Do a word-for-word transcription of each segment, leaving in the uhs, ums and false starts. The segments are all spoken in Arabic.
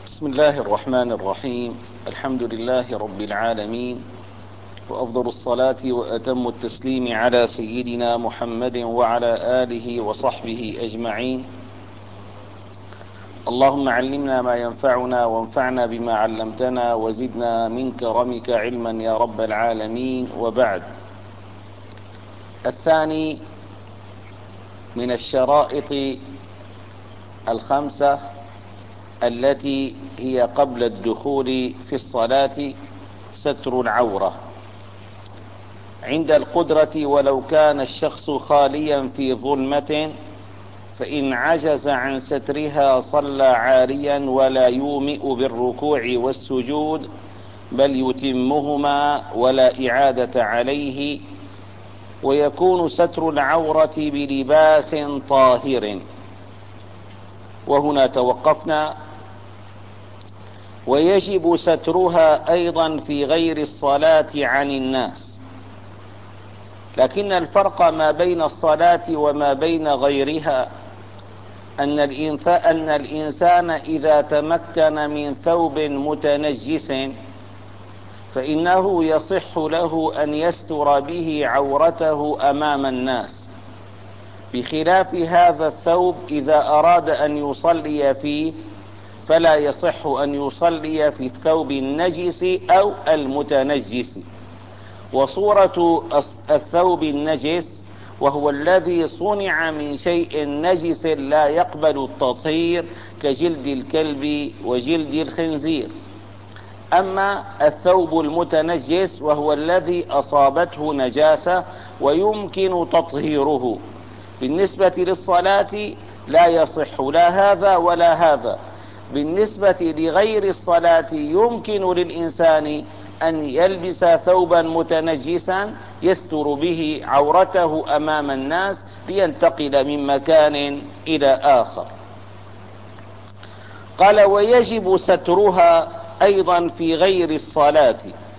بسم الله الرحمن الرحيم. الحمد لله رب العالمين، وأفضل الصلاة وأتم التسليم على سيدنا محمد وعلى آله وصحبه أجمعين. اللهم علمنا ما ينفعنا وانفعنا بما علمتنا وزدنا من كرمك علما يا رب العالمين. وبعد، الثاني من الشرائط الخمسة التي هي قبل الدخول في الصلاة ستر العورة عند القدرة، ولو كان الشخص خاليا في ظلمة، فإن عجز عن سترها صلى عاريا ولا يومئ بالركوع والسجود، بل يتمهما ولا إعادة عليه، ويكون ستر العورة بلباس طاهر. وهنا توقفنا. ويجب سترها أيضا في غير الصلاة عن الناس، لكن الفرق ما بين الصلاة وما بين غيرها أن الإنسان إذا تمكن من ثوب متنجس فإنه يصح له أن يستر به عورته أمام الناس، بخلاف هذا الثوب إذا أراد أن يصلي فيه فلا يصح أن يصلي في الثوب النجس أو المتنجس. وصورة الثوب النجس وهو الذي صنع من شيء نجس لا يقبل التطهير كجلد الكلب وجلد الخنزير. أما الثوب المتنجس وهو الذي أصابته نجاسة ويمكن تطهيره، بالنسبة للصلاة لا يصح لا هذا ولا هذا. بالنسبة لغير الصلاة يمكن للإنسان أن يلبس ثوبا متنجسا يستر به عورته أمام الناس لينتقل من مكان إلى آخر. قال: ويجب سترها أيضا في غير الصلاة.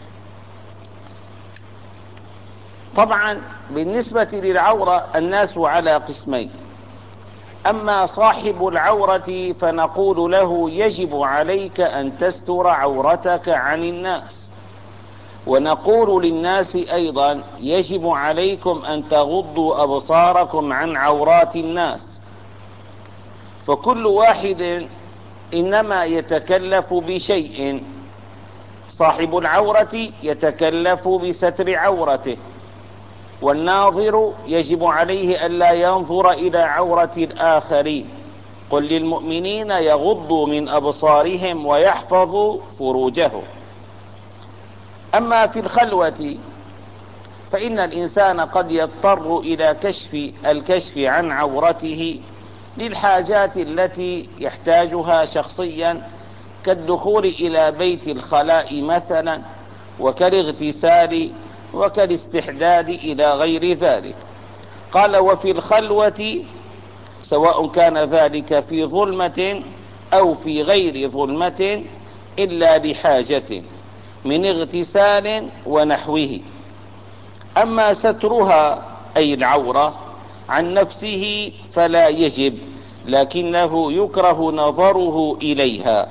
طبعا بالنسبة للعورة الناس على قسمين: أما صاحب العورة فنقول له يجب عليك أن تستر عورتك عن الناس، ونقول للناس أيضا يجب عليكم أن تغضوا أبصاركم عن عورات الناس. فكل واحد إنما يتكلف بشيء. صاحب العورة يتكلف بستر عورته، والناظر يجب عليه ألا ينظر إلى عورة الآخرين. قل للمؤمنين يغضوا من أبصارهم ويحفظوا فروجهم. أما في الخلوة فإن الإنسان قد يضطر إلى كشف الكشف عن عورته للحاجات التي يحتاجها شخصيا، كالدخول إلى بيت الخلاء مثلا، وكالاغتسال، وكالاستحداد إلى غير ذلك. قال: وفي الخلوة سواء كان ذلك في ظلمة أو في غير ظلمة إلا لحاجة من اغتسال ونحوه. أما سترها أي العورة عن نفسه فلا يجب، لكنه يكره نظره إليها.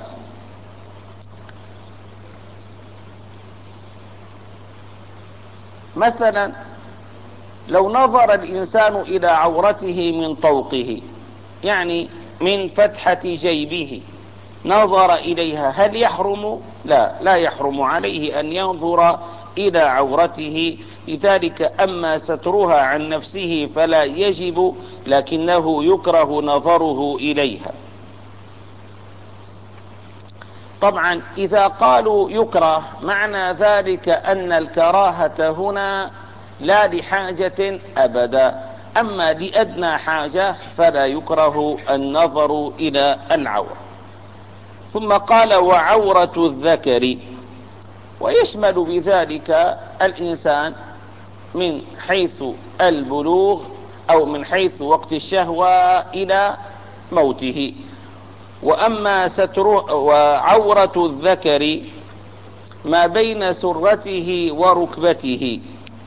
مثلا لو نظر الإنسان إلى عورته من طوقه، يعني من فتحة جيبه، نظر إليها، هل يحرم؟ لا لا يحرم عليه أن ينظر إلى عورته. لذلك أما سترها عن نفسه فلا يجب، لكنه يكره نظره إليها. طبعا إذا قالوا يكره معنى ذلك أن الكراهة هنا لا لحاجة أبدا، أما لأدنى حاجة فلا يكره النظر إلى العورة. ثم قال: وعورة الذكر، ويشمل بذلك الإنسان من حيث البلوغ أو من حيث وقت الشهوة إلى موته. وأما ستر وعورة الذكر ما بين سرته وركبته،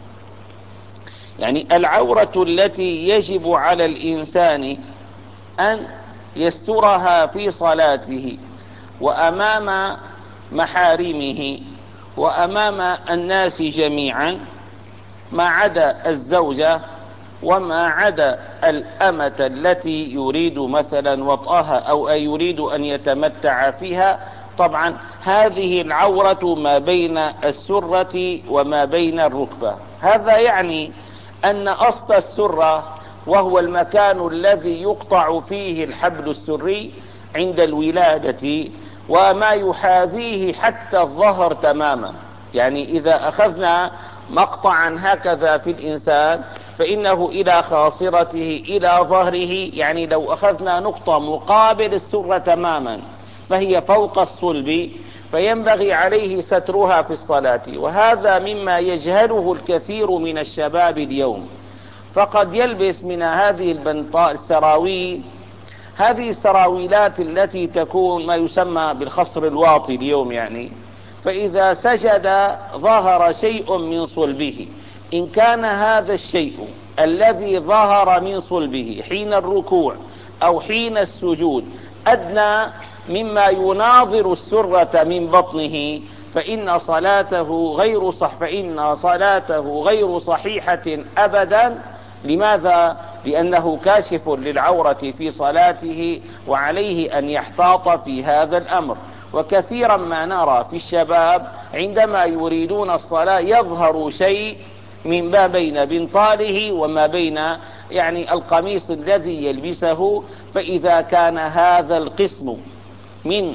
يعني العورة التي يجب على الإنسان أن يسترها في صلاته وأمام محارمه وأمام الناس جميعا، ما عدا الزوجة وما عدا الأمة التي يريد مثلا وطئها أو يريد أن يتمتع فيها. طبعا هذه العورة ما بين السرة وما بين الركبة. هذا يعني أن أصل السرة وهو المكان الذي يقطع فيه الحبل السري عند الولادة، وما يحاذيه حتى الظهر تماما. يعني إذا أخذنا مقطعا هكذا في الإنسان فإنه إلى خاصرته إلى ظهره، يعني لو أخذنا نقطة مقابل السرة تماما فهي فوق الصلب، فينبغي عليه سترها في الصلاة. وهذا مما يجهله الكثير من الشباب اليوم، فقد يلبس من هذه البنطاء السراويل، هذه السراويلات التي تكون ما يسمى بالخصر الواطي اليوم، يعني فإذا سجد ظهر شيء من صلبه، إن كان هذا الشيء الذي ظهر من صلبه حين الركوع أو حين السجود أدنى مما يناظر السرة من بطنه فإن صلاته غير صح فإن صلاته غير صحيحة أبدا. لماذا؟ لأنه كاشف للعورة في صلاته، وعليه أن يحتاط في هذا الأمر. وكثيرا ما نرى في الشباب عندما يريدون الصلاة يظهر شيء من ما بين بنطاله وما بين يعني القميص الذي يلبسه، فإذا كان هذا القسم من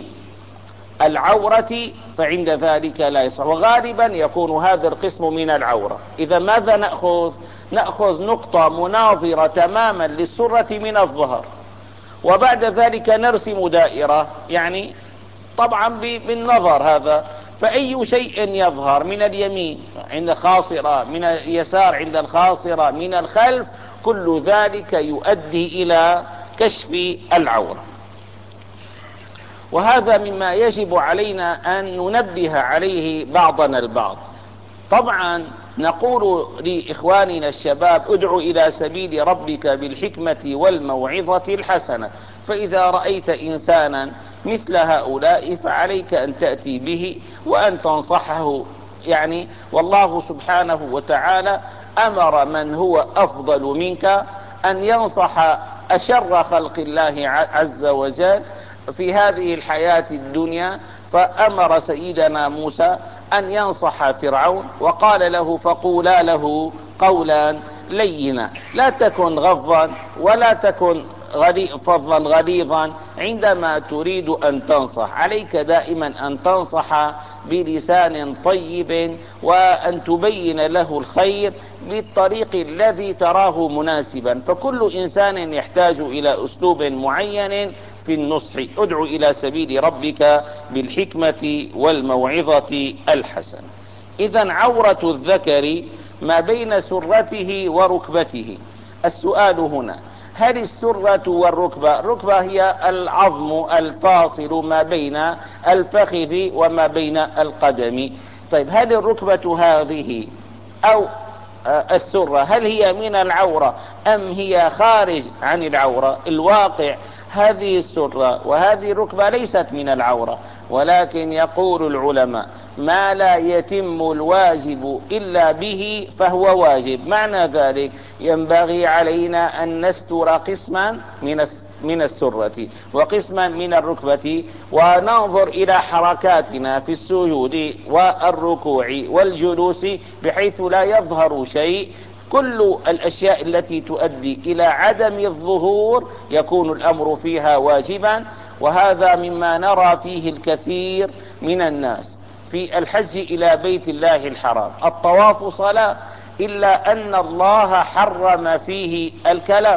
العورة فعند ذلك لا يصح، وغالبا يكون هذا القسم من العورة. إذا ماذا نأخذ؟ نأخذ نقطة مناظرة تماما للسرة من الظهر، وبعد ذلك نرسم دائرة، يعني طبعا بالنظر هذا، فأي شيء يظهر من اليمين عند الخاصرة، من اليسار عند الخاصرة، من الخلف، كل ذلك يؤدي إلى كشف العورة. وهذا مما يجب علينا أن ننبه عليه بعضنا البعض. طبعا نقول لإخواننا الشباب ادعوا إلى سبيل ربك بالحكمة والموعظة الحسنة، فإذا رأيت إنسانا مثل هؤلاء فعليك أن تأتي به وأن تنصحه، يعني والله سبحانه وتعالى أمر من هو أفضل منك أن ينصح أشر خلق الله عز وجل في هذه الحياة الدنيا، فأمر سيدنا موسى أن ينصح فرعون وقال له فقولا له قولا لينا، لا تكن غضا ولا تكن فظا غليظا عندما تريد أن تنصح، عليك دائما أن تنصح بلسان طيب وأن تبين له الخير بالطريق الذي تراه مناسبا. فكل إنسان يحتاج إلى أسلوب معين في النصح. ادعو إلى سبيل ربك بالحكمة والموعظة الحسنة. إذن عورة الذكر ما بين سرته وركبته. السؤال هنا، هل السرة والركبة، الركبة هي العظم الفاصل ما بين الفخذ وما بين القدم، طيب هل الركبة هذه أو السرة هل هي من العورة أم هي خارج عن العورة؟ الواقع هذه السرة وهذه الركبة ليست من العورة، ولكن يقول العلماء ما لا يتم الواجب إلا به فهو واجب. معنى ذلك ينبغي علينا أن نستر قسما من السرة وقسما من الركبة، وننظر إلى حركاتنا في السجود والركوع والجلوس بحيث لا يظهر شيء. كل الأشياء التي تؤدي إلى عدم الظهور يكون الأمر فيها واجبا، وهذا مما نرى فيه الكثير من الناس في الحج إلى بيت الله الحرام. الطواف صلاة، إلا أن الله حرم فيه الكلام،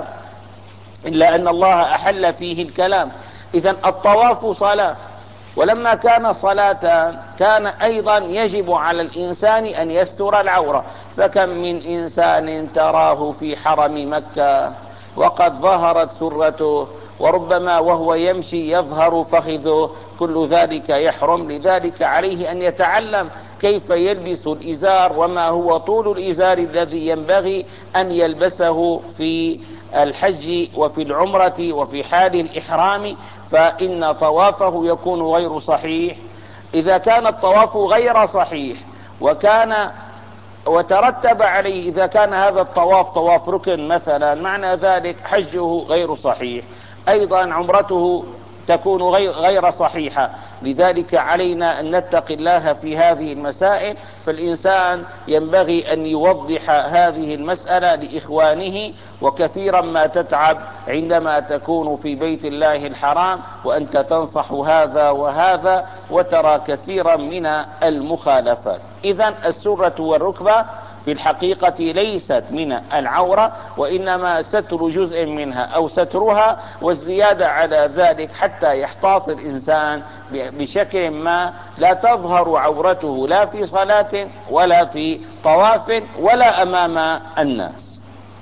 إلا أن الله أحل فيه الكلام. إذن الطواف صلاة، ولما كان صلاة كان أيضا يجب على الإنسان أن يستر العورة. فكم من إنسان تراه في حرم مكة وقد ظهرت سرته، وربما وهو يمشي يظهر فخذه، كل ذلك يحرم. لذلك عليه أن يتعلم كيف يلبس الإزار وما هو طول الإزار الذي ينبغي أن يلبسه في الحج وفي العمرة وفي حال الإحرام. فإن طوافه يكون غير صحيح. إذا كان الطواف غير صحيح وكان وترتب عليه إذا كان هذا الطواف طواف ركن مثلا، معنى ذلك حجه غير صحيح، أيضا عمرته تكون غير صحيحة. لذلك علينا أن نتقي الله في هذه المسائل، فالإنسان ينبغي أن يوضح هذه المسألة لإخوانه، وكثيرا ما تتعب عندما تكون في بيت الله الحرام وأنت تنصح هذا وهذا وترى كثيرا من المخالفات. إذن السرة والركبة في الحقيقة ليست من العورة، وإنما ستر جزء منها أو سترها، والزيادة على ذلك حتى يحتاط الإنسان بشكل ما لا تظهر عورته لا في صلاة ولا في طواف ولا أمام الناس.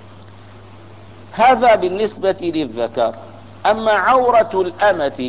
هذا بالنسبة للذكر. أما عورة الأمة،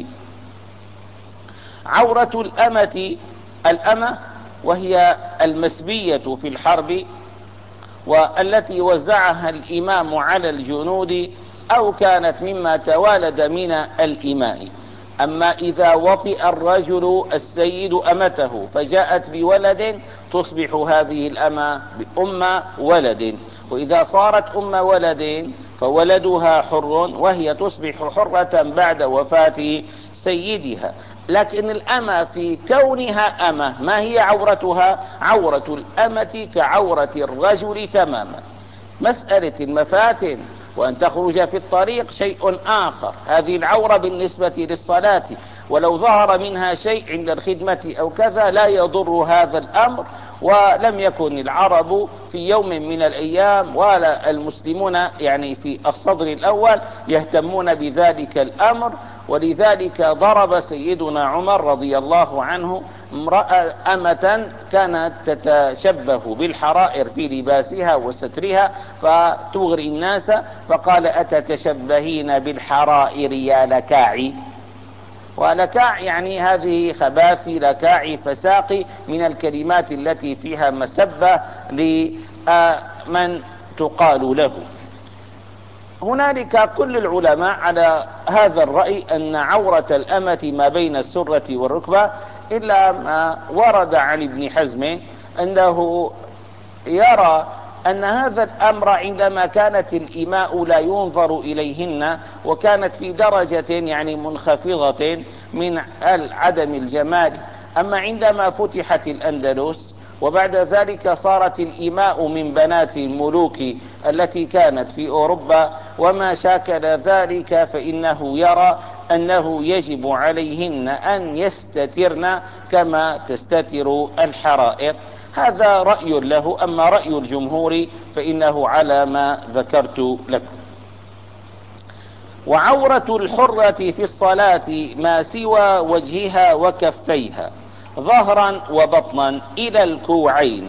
عورة الأمة الأمة وهي المسبية في الحرب، والتي وزعها الإمام على الجنود، أو كانت مما توالد من الإماء. أما إذا وطئ الرجل السيد أمته فجاءت بولد تصبح هذه الأمة بأم ولد، وإذا صارت أم ولد فولدها حر، وهي تصبح حرة بعد وفاة سيدها. لكن الأمة في كونها أمة ما هي عورتها؟ عورة الأمة كعورة الرجل تماما. مسألة المفاتن وأن تخرج في الطريق شيء آخر، هذه العورة بالنسبة للصلاة، ولو ظهر منها شيء عند الخدمة أو كذا لا يضر هذا الأمر. ولم يكن العرب في يوم من الأيام ولا المسلمون يعني في الصدر الأول يهتمون بذلك الأمر، ولذلك ضرب سيدنا عمر رضي الله عنه امرأة أمة كانت تتشبه بالحرائر في لباسها وسترها فتغري الناس، فقال: أتتشبهين بالحرائر يا لكاعي؟ ولكاع يعني هذه خباثي، لكاعي فساقي، من الكلمات التي فيها مسبة لمن تقال له. هنالك كل العلماء على هذا الرأي أن عورة الأمة ما بين السرة والركبة، إلا ما ورد عن ابن حزم أنه يرى أن هذا الأمر عندما كانت الإماء لا ينظر إليهن وكانت في درجة يعني منخفضة من عدم الجمال. أما عندما فتحت الأندلس وبعد ذلك صارت الإماء من بنات الملوك التي كانت في أوروبا وما شاكل ذلك، فإنه يرى أنه يجب عليهن أن يستترن كما تستتر الحرائر. هذا رأي له. أما رأي الجمهور فإنه على ما ذكرت لكم. وعورة الحرة في الصلاة ما سوى وجهها وكفيها ظهرا وبطنا إلى الكوعين.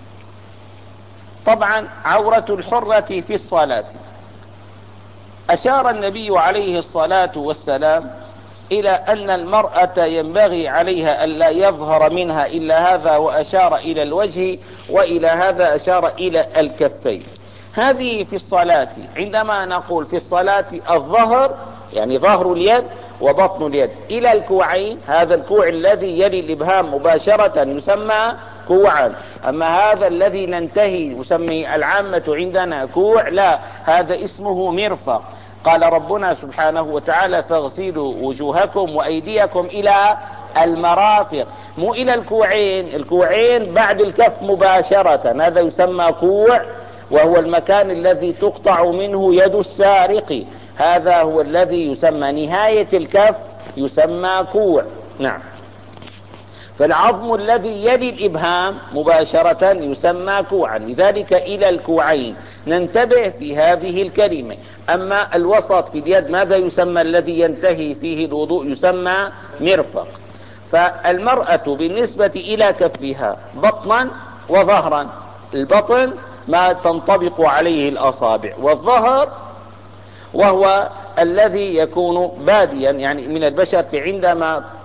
طبعا عورة الحرة في الصلاة أشار النبي عليه الصلاة والسلام إلى أن المرأة ينبغي عليها ألا يظهر منها إلا هذا، وأشار إلى الوجه، وإلى هذا أشار إلى الكفين. هذه في الصلاة. عندما نقول في الصلاة الظهر يعني ظهر اليد وبطن اليد إلى الكوعين، هذا الكوع الذي يلي الإبهام مباشرة يسمى كوعا. أما هذا الذي ننتهي يسمي العامة عندنا كوع، لا، هذا اسمه مرفق. قال ربنا سبحانه وتعالى: فاغسلوا وجوهكم وأيديكم إلى المرافق، مو إلى الكوعين. الكوعين بعد الكف مباشرة، هذا يسمى كوع، وهو المكان الذي تقطع منه يد السارق، هذا هو الذي يسمى نهاية الكف يسمى كوع. نعم. فالعظم الذي يلي الإبهام مباشرة يسمى كوعا، لذلك إلى الكوعين. ننتبه في هذه الكلمة. أما الوسط في اليد ماذا يسمى؟ الذي ينتهي فيه الوضوء يسمى مرفق. فالمرأة بالنسبة إلى كفها بطنا وظهرا، البطن ما تنطبق عليه الأصابع، والظهر وهو الذي يكون باديا يعني من البشرة عندما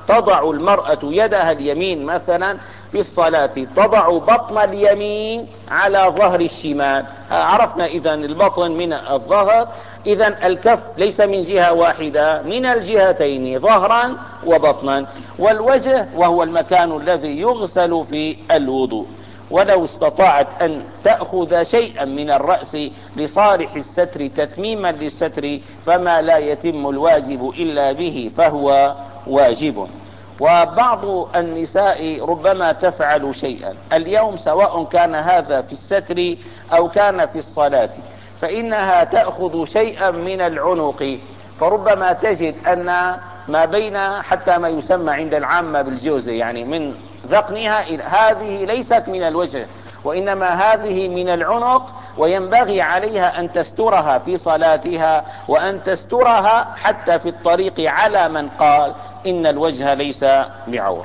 تضع المرأة يدها اليمين مثلا في الصلاة، تضع بطن اليمين على ظهر الشمال. عرفنا إذن البطن من الظهر، إذن الكف ليس من جهة واحدة، من الجهتين ظهرا وبطنا. والوجه وهو المكان الذي يغسل في الوضوء. ولو استطاعت أن تأخذ شيئا من الرأس لصالح الستر تتميما للستر فما لا يتم الواجب إلا به فهو واجب. وبعض النساء ربما تفعل شيئا اليوم، سواء كان هذا في الستر أو كان في الصلاة، فإنها تأخذ شيئا من العنق، فربما تجد أن ما بين حتى ما يسمى عند العامة بالجوز، يعني من ذقنها، هذه ليست من الوجه وإنما هذه من العنق، وينبغي عليها أن تسترها في صلاتها وأن تسترها حتى في الطريق على من قال إن الوجه ليس بعورة.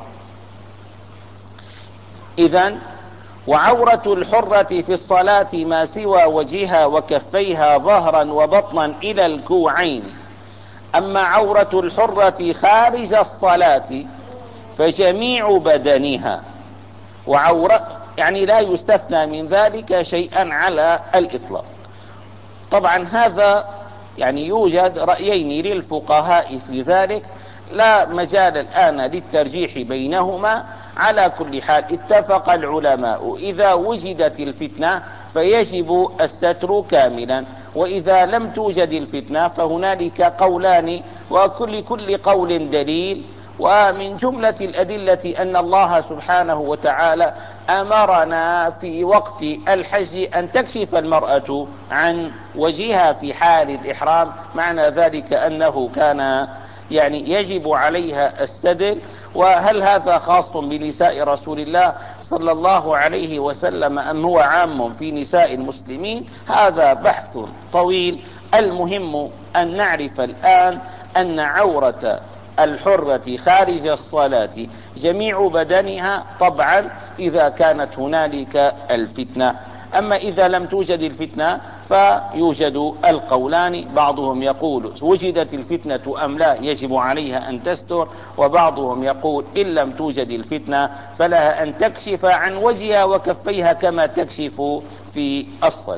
إذن وعورة الحرة في الصلاة ما سوى وجهها وكفيها ظهرا وبطنا إلى الكوعين. أما عورة الحرة خارج الصلاة فجميع بدنها، وعورة يعني لا يستثنى من ذلك شيئا على الإطلاق. طبعا هذا يعني يوجد رأيين للفقهاء في ذلك، لا مجال الآن للترجيح بينهما. على كل حال اتفق العلماء إذا وجدت الفتنة فيجب الستر كاملا، وإذا لم توجد الفتنة فهنالك قولان، وكل كل قول دليل. ومن جملة الأدلة أن الله سبحانه وتعالى أمرنا في وقت الحج أن تكشف المرأة عن وجهها في حال الإحرام، معنى ذلك أنه كان يعني يجب عليها السدل. وهل هذا خاص بنساء رسول الله صلى الله عليه وسلم أم هو عام في نساء المسلمين؟ هذا بحث طويل. المهم أن نعرف الآن أن عورة الحرة خارج الصلاة جميع بدنها، طبعا إذا كانت هنالك الفتنة. أما إذا لم توجد الفتنة فيوجد القولان، بعضهم يقول وجدت الفتنة أم لا يجب عليها أن تستر، وبعضهم يقول إن لم توجد الفتنة فلها أن تكشف عن وجهها وكفيها كما تكشف في الصلاة.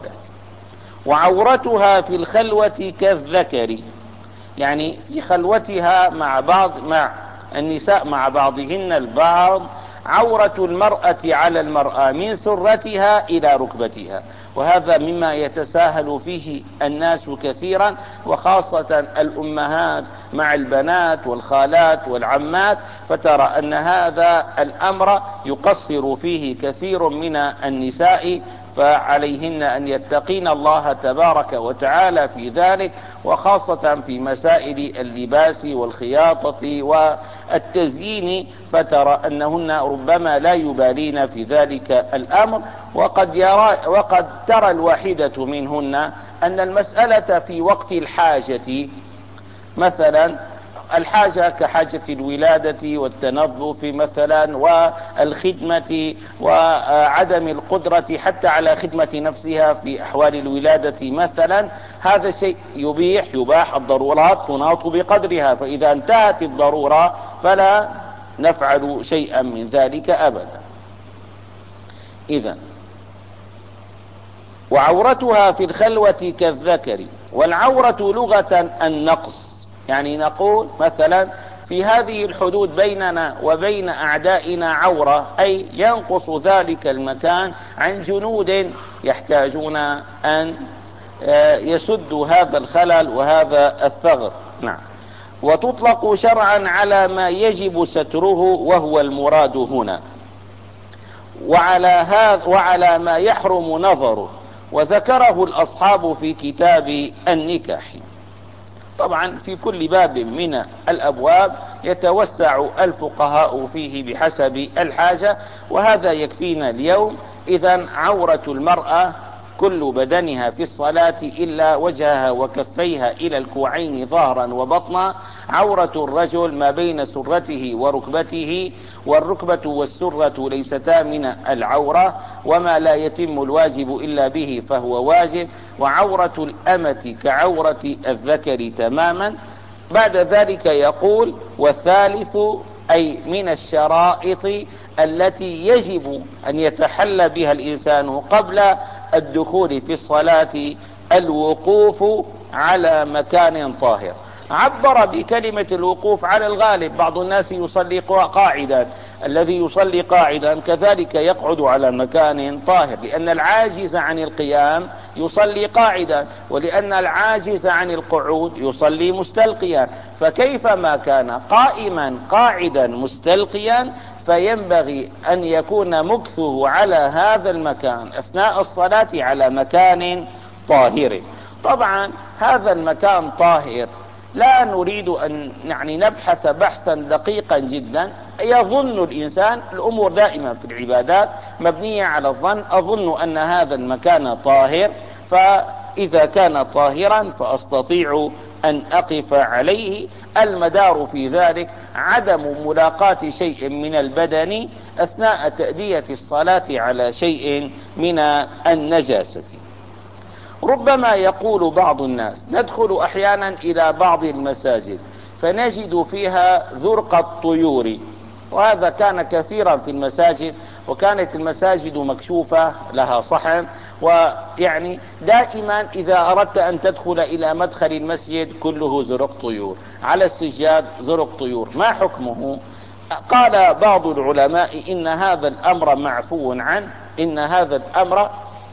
وعورتها في الخلوة كالذكر، يعني في خلوتها مع بعض مع النساء مع بعضهن البعض، عورة المرأة على المرأة من سرتها إلى ركبتها. وهذا مما يتساهل فيه الناس كثيرا، وخاصة الأمهات مع البنات والخالات والعمات، فترى أن هذا الأمر يقصر فيه كثير من النساء، فعليهن أن يتقين الله تبارك وتعالى في ذلك، وخاصة في مسائل اللباس والخياطة والتزيين، فترى أنهن ربما لا يبالين في ذلك الأمر. وقد, يرى وقد ترى الواحدة منهن أن المسألة في وقت الحاجة، مثلا الحاجة كحاجة الولادة والتنظف مثلا والخدمة وعدم القدرة حتى على خدمة نفسها في أحوال الولادة مثلا، هذا الشيء يبيح يباح الضرورات تناط بقدرها، فإذا انتهت الضرورة فلا نفعل شيئا من ذلك أبدا. إذن وعورتها في الخلوة كالذكر. والعورة لغة النقص، يعني نقول مثلا في هذه الحدود بيننا وبين أعدائنا عورة، أي ينقص ذلك المكان عن جنود يحتاجون أن يسدوا هذا الخلل وهذا الثغر. نعم. وتطلق شرعا على ما يجب ستره وهو المراد هنا، وعلى هذا وعلى ما يحرم نظره، وذكره الأصحاب في كتاب النكاح. طبعا في كل باب من الأبواب يتوسع الفقهاء فيه بحسب الحاجة، وهذا يكفينا اليوم. إذن عورة المرأة كل بدنها في الصلاة إلا وجهها وكفيها إلى الكوعين ظهرا وبطنا. عورة الرجل ما بين سرته وركبته، والركبة والسرة ليستا من العورة، وما لا يتم الواجب إلا به فهو واجب. وعورة الأمة كعورة الذكر تماما. بعد ذلك يقول والثالث أي من الشرائط التي يجب أن يتحلى بها الإنسان قبل الدخول في الصلاة الوقوف على مكان طاهر. عبر بكلمة الوقوف على الغالب، بعض الناس يصلي قاعدا، الذي يصلي قاعدا كذلك يقعد على مكان طاهر، لأن العاجز عن القيام يصلي قاعدا، ولأن العاجز عن القعود يصلي مستلقيا. فكيفما كان قائما قاعدا مستلقيا فينبغي أن يكون مكثه على هذا المكان أثناء الصلاة على مكان طاهر. طبعا هذا المكان طاهر لا نريد أن يعني نبحث بحثا دقيقا جدا. يظن الإنسان، الأمور دائما في العبادات مبنية على الظن، أظن أن هذا المكان طاهر، فإذا كان طاهرا فأستطيع أن أقف عليه. المدار في ذلك عدم ملاقاة شيء من البدن أثناء تأدية الصلاة على شيء من النجاسة. ربما يقول بعض الناس ندخل أحيانا إلى بعض المساجد فنجد فيها ذرق الطيور، وهذا كان كثيرا في المساجد، وكانت المساجد مكشوفة لها صحن، ويعني دائما إذا أردت أن تدخل إلى مدخل المسجد كله زرق طيور، على السجاد زرق طيور، ما حكمه؟ قال بعض العلماء إن هذا الأمر معفو عنه، إن هذا الأمر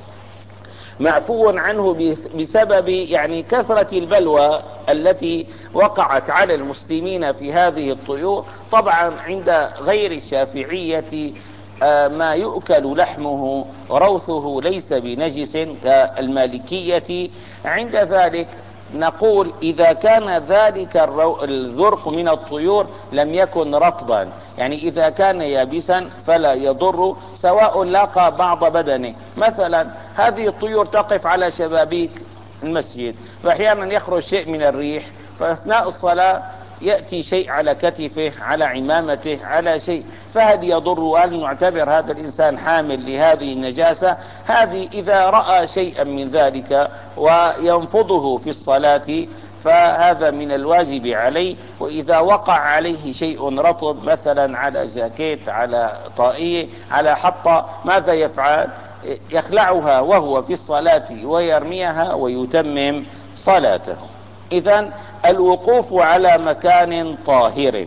معفو عنه بسبب يعني كثرة البلوى التي وقعت على المسلمين في هذه الطيور. طبعا عند غير الشافعية ما يؤكل لحمه روثه ليس بنجس كالمالكية. عند ذلك نقول إذا كان ذلك الذرق من الطيور لم يكن رطبا، يعني إذا كان يابسا فلا يضر سواء لاقى بعض بدنه. مثلا هذه الطيور تقف على شبابيك المسجد، فأحيانا يخرج شيء من الريح، فأثناء الصلاة يأتي شيء على كتفه، على عمامته، على شيء، فهل يضر؟ هل نعتبر هذا الإنسان حامل لهذه النجاسة؟ هذه إذا رأى شيئا من ذلك وينفضه في الصلاة فهذا من الواجب عليه. وإذا وقع عليه شيء رطب مثلا على جاكيت، على طاقية، على حطة، ماذا يفعل؟ يخلعها وهو في الصلاة ويرميها ويتمم صلاته. إذن الوقوف على مكان طاهر.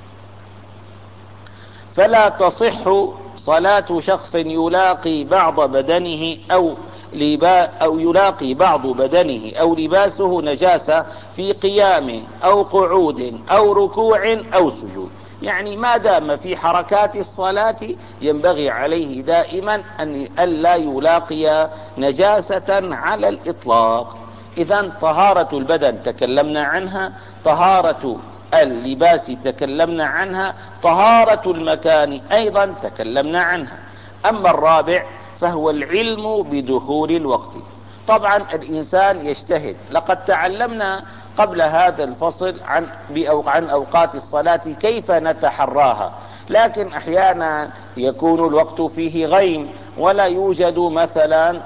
فلا تصح صلاة شخص يلاقي بعض بدنه أو لبا أو يلاقي بعض بدنه أو لباسه نجاسة في قيام أو قعود أو ركوع أو سجود. يعني ما دام في حركات الصلاة ينبغي عليه دائما أن ألا يلاقي نجاسة على الإطلاق. إذن طهارة البدن تكلمنا عنها، طهارة اللباس تكلمنا عنها، طهارة المكان أيضا تكلمنا عنها. أما الرابع فهو العلم بدخول الوقت. طبعا الإنسان يجتهد. لقد تعلمنا قبل هذا الفصل عن عن أوقات الصلاة كيف نتحراها، لكن أحيانا يكون الوقت فيه غيم ولا يوجد مثلا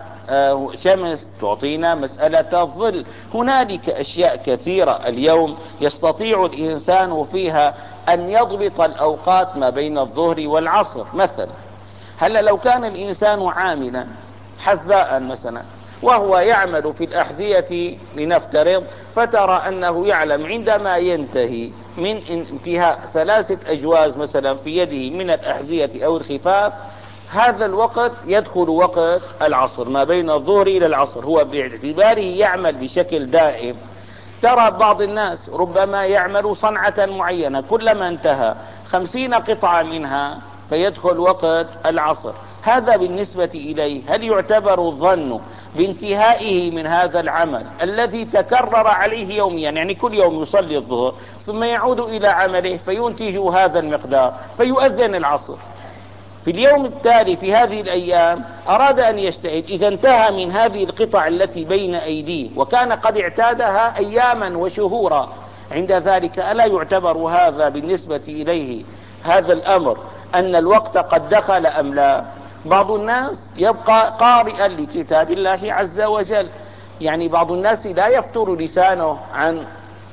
شمس تعطينا مسألة الظل. هنالك أشياء كثيرة اليوم يستطيع الإنسان فيها أن يضبط الأوقات ما بين الظهر والعصر. مثلا هل لو كان الإنسان عاملا حذاء مثلا وهو يعمل في الأحذية لنفترض، فترى أنه يعلم عندما ينتهي من انتهاء ثلاثة أجواز مثلا في يده من الأحذية أو الخفاف، هذا الوقت يدخل وقت العصر، ما بين الظهر إلى العصر، هو باعتباره يعمل بشكل دائم. ترى بعض الناس ربما يعمل صنعة معينة، كلما انتهى خمسين قطعة منها فيدخل وقت العصر. هذا بالنسبة إليه هل يعتبر الظن بانتهائه من هذا العمل الذي تكرر عليه يوميا، يعني كل يوم يصلي الظهر ثم يعود إلى عمله فينتج هذا المقدار فيؤذن العصر، في اليوم التالي في هذه الأيام أراد أن يجتهد، إذا انتهى من هذه القطع التي بين أيديه وكان قد اعتادها أياما وشهورا، عند ذلك ألا يعتبر هذا بالنسبة إليه هذا الأمر أن الوقت قد دخل أم لا؟ بعض الناس يبقى قارئا لكتاب الله عز وجل، يعني بعض الناس لا يفتر لسانه عن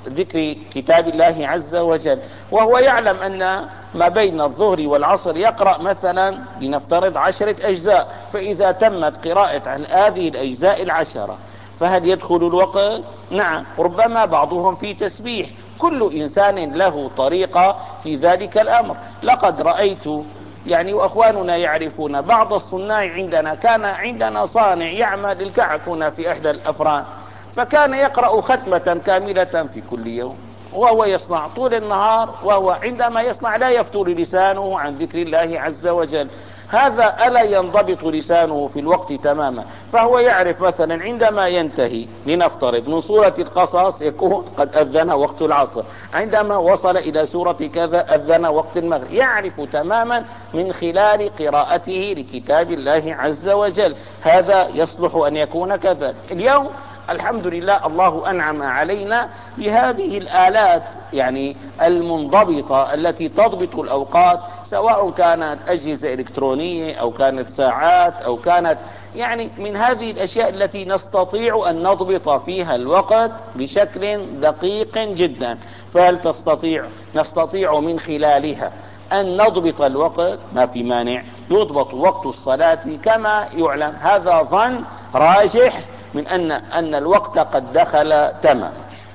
ذكر كتاب الله عز وجل، وهو يعلم أن ما بين الظهر والعصر يقرأ مثلا لنفترض عشرة أجزاء، فإذا تمت قراءة هذه الأجزاء العشرة فهل يدخل الوقت؟ نعم، ربما بعضهم في تسبيح. كل إنسان له طريقة في ذلك الأمر. لقد رأيت يعني وأخواننا يعرفون بعض الصناع عندنا، كان عندنا صانع يعمل الكعك هنا في إحدى الأفران، فكان يقرأ ختمة كاملة في كل يوم وهو يصنع طول النهار، وهو عندما يصنع لا يفتر لسانه عن ذكر الله عز وجل. هذا ألا ينضبط لسانه في الوقت تماما؟ فهو يعرف مثلا عندما ينتهي لنفترض من سورة القصص يكون قد أذن وقت العصر، عندما وصل إلى سورة كذا أذن وقت المغرب، يعرف تماما من خلال قراءته لكتاب الله عز وجل. هذا يصلح أن يكون كذلك. اليوم الحمد لله الله أنعم علينا بهذه الآلات يعني المنضبطة التي تضبط الأوقات، سواء كانت أجهزة إلكترونية أو كانت ساعات أو كانت يعني من هذه الأشياء التي نستطيع أن نضبط فيها الوقت بشكل دقيق جدا. فهل تستطيع نستطيع من خلالها أن نضبط الوقت؟ ما في مانع، يضبط وقت الصلاة كما يعلم. هذا ظن راجح من أن أن الوقت قد دخل تمام.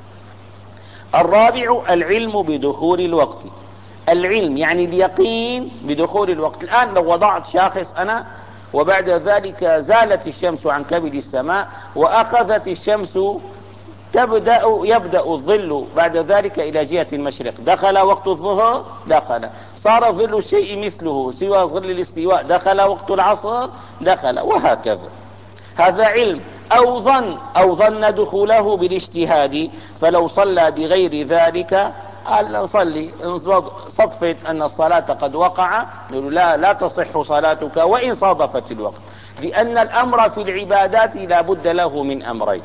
الرابع العلم بدخول الوقت. العلم يعني اليقين بدخول الوقت. الآن لو وضعت شاخص أنا وبعد ذلك زالت الشمس عن كبد السماء وأخذت الشمس تبدأ يبدأ الظل بعد ذلك إلى جهة المشرق، دخل وقت الظهر؟ دخل. صار ظل الشيء مثله سوى ظل الاستواء، دخل وقت العصر؟ دخل، وهكذا. هذا علم. أو ظن أو ظن دخوله بالاجتهاد، فلو صلى بغير ذلك قال صلي، إن صدفت أن الصلاة قد وقع لا لا تصح صلاتك وإن صادفت الوقت، لأن الأمر في العبادات لا بد له من أمرين: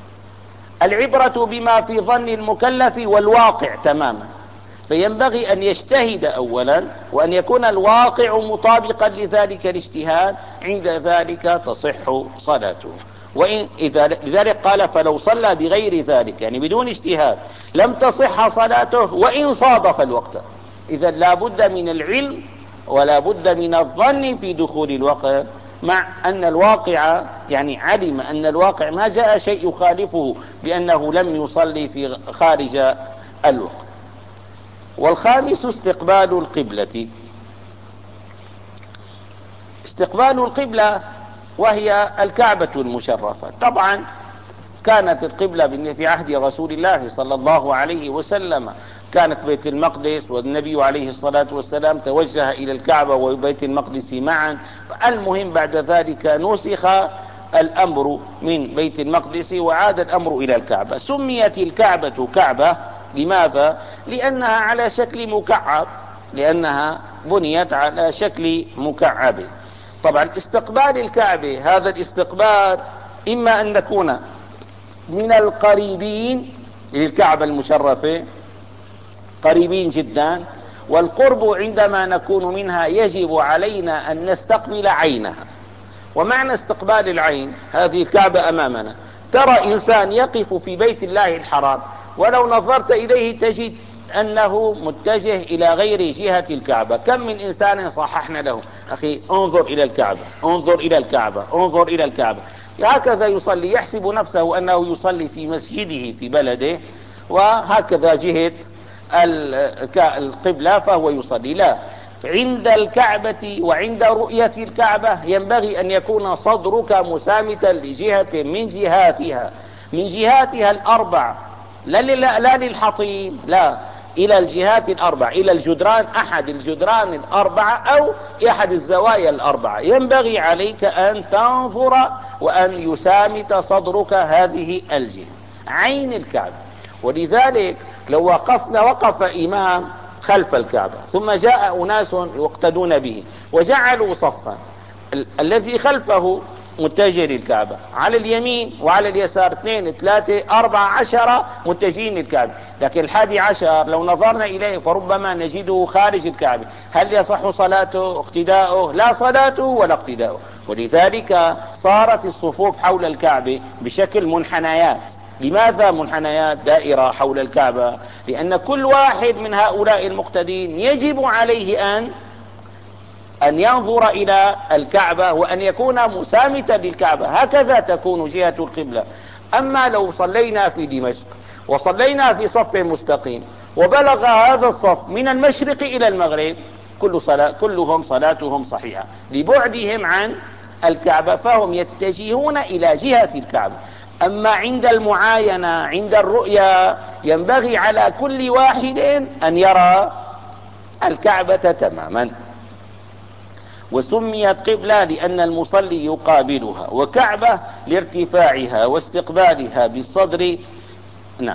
العبرة بما في ظن المكلف والواقع تماما، فينبغي أن يجتهد أولا وأن يكون الواقع مطابقا لذلك الاجتهاد، عند ذلك تصح صلاته. وإن إذا لذلك قال فلو صلى بغير ذلك يعني بدون اجتهاد لم تصح صلاته وإن صادف الوقت. إذا لا بد من العلم ولا بد من الظن في دخول الوقت، مع أن الواقع يعني علم أن الواقع ما جاء شيء يخالفه بأنه لم يصلي في خارج الوقت. والخامس استقبال القبلة. استقبال القبلة وهي الكعبة المشرفة. طبعا كانت القبلة في عهد رسول الله صلى الله عليه وسلم كانت بيت المقدس، والنبي عليه الصلاة والسلام توجه إلى الكعبة وبيت المقدس معا. المهم بعد ذلك نسخ الأمر من بيت المقدس وعاد الأمر إلى الكعبة. سميت الكعبة كعبة لماذا؟ لأنها على شكل مكعب، لأنها بنيت على شكل مكعب. طبعا استقبال الكعبة هذا الاستقبال إما أن نكون من القريبين للكعبة المشرفة، قريبين جدا، والقرب عندما نكون منها يجب علينا أن نستقبل عينها. ومعنى استقبال العين، هذه الكعبة أمامنا، ترى إنسان يقف في بيت الله الحرام ولو نظرت إليه تجد أنه متجه إلى غير جهة الكعبة. كم من إنسان صححنا له: أخي انظر إلى الكعبة، انظر إلى الكعبة، انظر إلى الكعبة. هكذا يصلي، يحسب نفسه أنه يصلي في مسجده في بلده وهكذا جهة القبلة فهو يصلي. لا، عند الكعبة وعند رؤية الكعبة ينبغي أن يكون صدرك مسامتا لجهة من جهاتها من جهاتها الأربع، لا, لا, لا للحطيم، لا، إلى الجهات الأربع، إلى الجدران، أحد الجدران الأربعة أو أحد الزوايا الأربعة. ينبغي عليك أن تنظر وأن يسامت صدرك هذه الجهة، عين الكعبة. ولذلك لو وقفنا وقف إمام خلف الكعبة ثم جاء أناس يقتدون به وجعلوا صفا، ال- الذي خلفه متجه للكعبة، على اليمين وعلى اليسار اثنين ثلاثة أربعة عشرة متجهين للكعبة، لكن الحادي عشر لو نظرنا إليه فربما نجده خارج الكعبة. هل يصح صلاته اقتداؤه؟ لا صلاته ولا اقتداؤه. ولذلك صارت الصفوف حول الكعبة بشكل منحنيات لماذا منحنيات دائرة حول الكعبة؟ لأن كل واحد من هؤلاء المقتدين يجب عليه أن أن ينظر إلى الكعبة وأن يكون مسامتا للكعبة، هكذا تكون جهة القبلة. أما لو صلينا في دمشق وصلينا في صف مستقيم وبلغ هذا الصف من المشرق إلى المغرب، كل صلاة كلهم صلاتهم صحيحة لبعدهم عن الكعبة، فهم يتجهون إلى جهة الكعبة. أما عند المعاينة عند الرؤية ينبغي على كل واحد أن يرى الكعبة تماما. وسميت قبلة لأن المصلي يقابلها، وكعبة لارتفاعها واستقبالها بالصدر. نعم،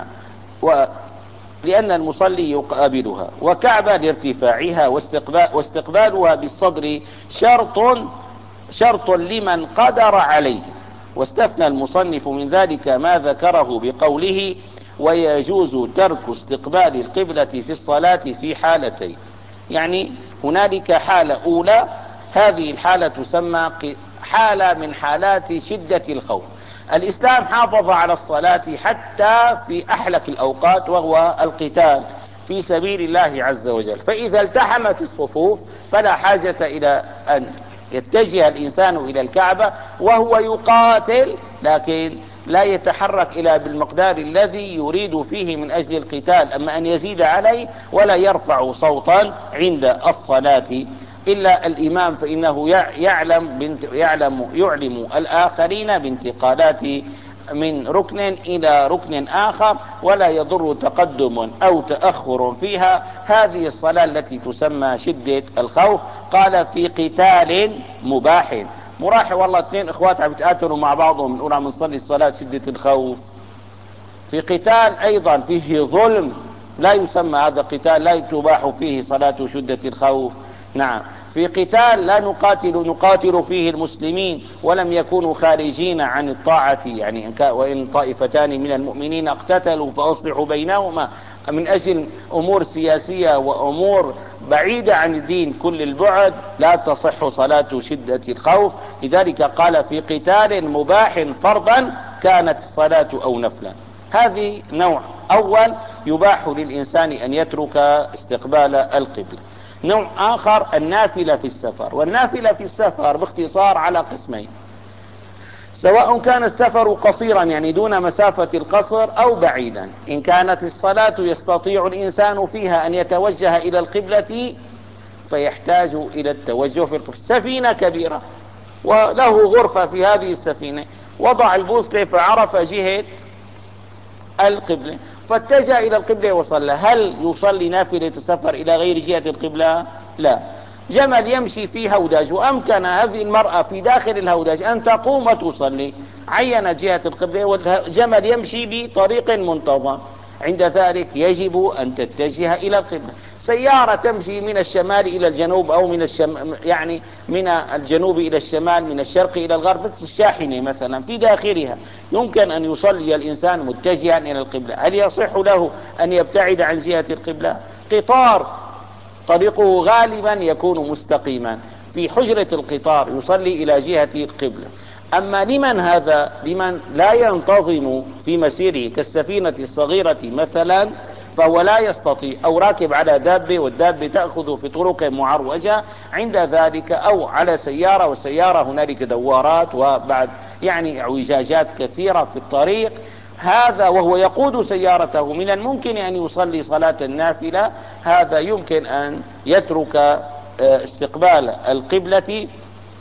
لأن المصلي يقابلها، وكعبة لارتفاعها واستقبال واستقبالها بالصدر شرط شرط لمن قدر عليه. واستثنى المصنف من ذلك ما ذكره بقوله: ويجوز ترك استقبال القبلة في الصلاة في حالتين. يعني هنالك حالة أولى، هذه الحالة تسمى حالة من حالات شدة الخوف. الإسلام حافظ على الصلاة حتى في أحلك الأوقات، وهو القتال في سبيل الله عز وجل. فإذا التحمت الصفوف فلا حاجة إلى أن يتجه الإنسان إلى الكعبة وهو يقاتل، لكن لا يتحرك إلى بالمقدار الذي يريد فيه من أجل القتال. أما أن يزيد عليه ولا يرفع صوتا عند الصلاة إلا الإمام، فإنه يعلم يعلم يعلم الآخرين بانتقالات من ركن إلى ركن آخر، ولا يضر تقدم أو تأخر فيها. هذه الصلاة التي تسمى شدة الخوف. قال: في قتال مباح. مراح والله اثنين اخوات عم يتقاتلوا مع بعضهم، نقول عم نصلي الصلاة شدة الخوف. في قتال أيضا فيه ظلم، لا يسمى هذا قتال، لا تباح فيه صلاة شدة الخوف. نعم، في قتال لا نقاتل نقاتل فيه المسلمين ولم يكونوا خارجين عن الطاعة، يعني وإن طائفتان من المؤمنين اقتتلوا فأصلحوا بينهما، من أجل أمور سياسية وأمور بعيدة عن الدين كل البعد، لا تصح صلاة شدة الخوف. لذلك قال: في قتال مباح فرضا كانت الصلاة أو نفلا. هذه نوع أول، يباح للإنسان أن يترك استقبال القبلة. نوع آخر النافلة في السفر. والنافلة في السفر باختصار على قسمين: سواء كان السفر قصيرا يعني دون مسافة القصر أو بعيدا. إن كانت الصلاة يستطيع الإنسان فيها أن يتوجه إلى القبلة فيحتاج إلى التوجه في القبلة. سفينة كبيرة وله غرفة في هذه السفينة، وضع البوصلة فعرف جهة القبلة فاتجه إلى القبلة وصلى. هل يصلي نافلة السفر إلى غير جهة القبلة؟ لا. جمل يمشي في هوداج وأمكن هذه المرأة في داخل الهوداج أن تقوم وتصلي، عين جهة القبلة والجمل يمشي بطريق منتظم، عند ذلك يجب أن تتجه إلى القبلة. سيارة تمشي من الشمال إلى الجنوب أو من الشم... يعني من الجنوب إلى الشمال، من الشرق إلى الغرب، مثل الشاحنة مثلا في داخلها يمكن أن يصلي الإنسان متجها إلى القبلة. هل يصح له أن يبتعد عن جهة القبلة؟ قطار طريقه غالبا يكون مستقيما، في حجرة القطار يصلي إلى جهة القبلة. أما لمن هذا لمن لا ينتظم في مسيره كالسفينة الصغيرة مثلا، فهو لا يستطيع، أو راكب على دابة والدابة تأخذ في طرق معروجة عند ذلك، أو على سيارة والسيارة هنالك دوارات وبعد يعني اعوجاجات كثيرة في الطريق، هذا وهو يقود سيارته من الممكن أن يصلي صلاة النافلة. هذا يمكن أن يترك استقبال القبلة،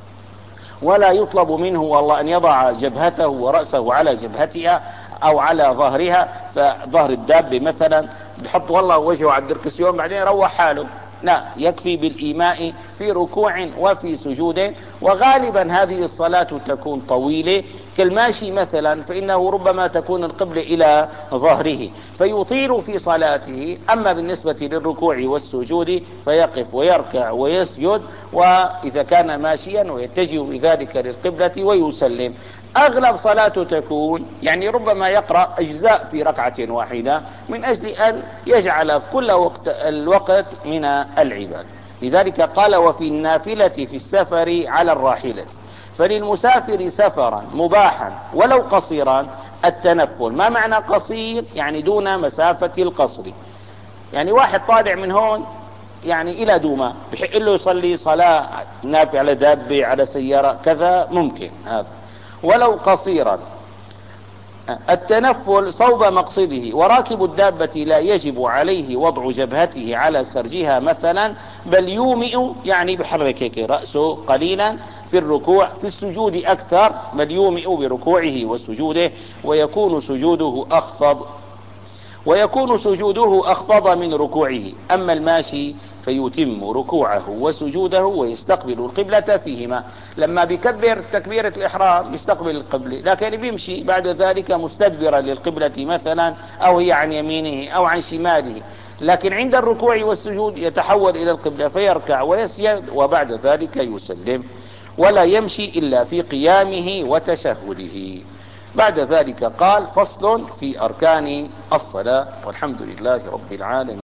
ولا يطلب منه والله أن يضع جبهته ورأسه على جبهتها أو على ظهرها، فظهر الدابة مثلا بحط والله وجهه على الدركسيون بعدين يروح حاله. لا، يكفي بالإيماء في ركوع وفي سجود. وغالبا هذه الصلاة تكون طويلة كالماشي مثلا، فإنه ربما تكون القبلة إلى ظهره فيطيل في صلاته. أما بالنسبة للركوع والسجود فيقف ويركع ويسجد، وإذا كان ماشيا ويتجه بذلك للقبلة ويسلم. أغلب صلاته تكون يعني ربما يقرأ أجزاء في ركعة واحدة من أجل أن يجعل كل وقت الوقت من العبادة. لذلك قال: وفي النافلة في السفر على الراحلة. فللمسافر سفرا مباحا ولو قصيرا التنفل. ما معنى قصير؟ يعني دون مسافة القصر. يعني واحد طالع من هون يعني الى دوما بحق له يصلي صلاة نافع على دابة على سيارة كذا ممكن هذا، ولو قصيرا. التنفل صوب مقصده، وراكب الدابة لا يجب عليه وضع جبهته على سرجها مثلا، بل يومئ يعني بحرك هيك رأسه قليلا في الركوع، في السجود أكثر، بل يومئ بركوعه وسجوده، ويكون سجوده أخفض ويكون سجوده أخفض من ركوعه. أما الماشي فيتم ركوعه وسجوده ويستقبل القبلة فيهما. لما بيكبر تكبيرة الإحرام يستقبل القبلة، لكن بيمشي بعد ذلك مستدبرا للقبلة مثلا، أو هي عن يمينه أو عن شماله، لكن عند الركوع والسجود يتحول إلى القبلة فيركع ويسجد وبعد ذلك يسلم، ولا يمشي إلا في قيامه وتشهده. بعد ذلك قال: فصل في أركان الصلاة، والحمد لله رب العالمين.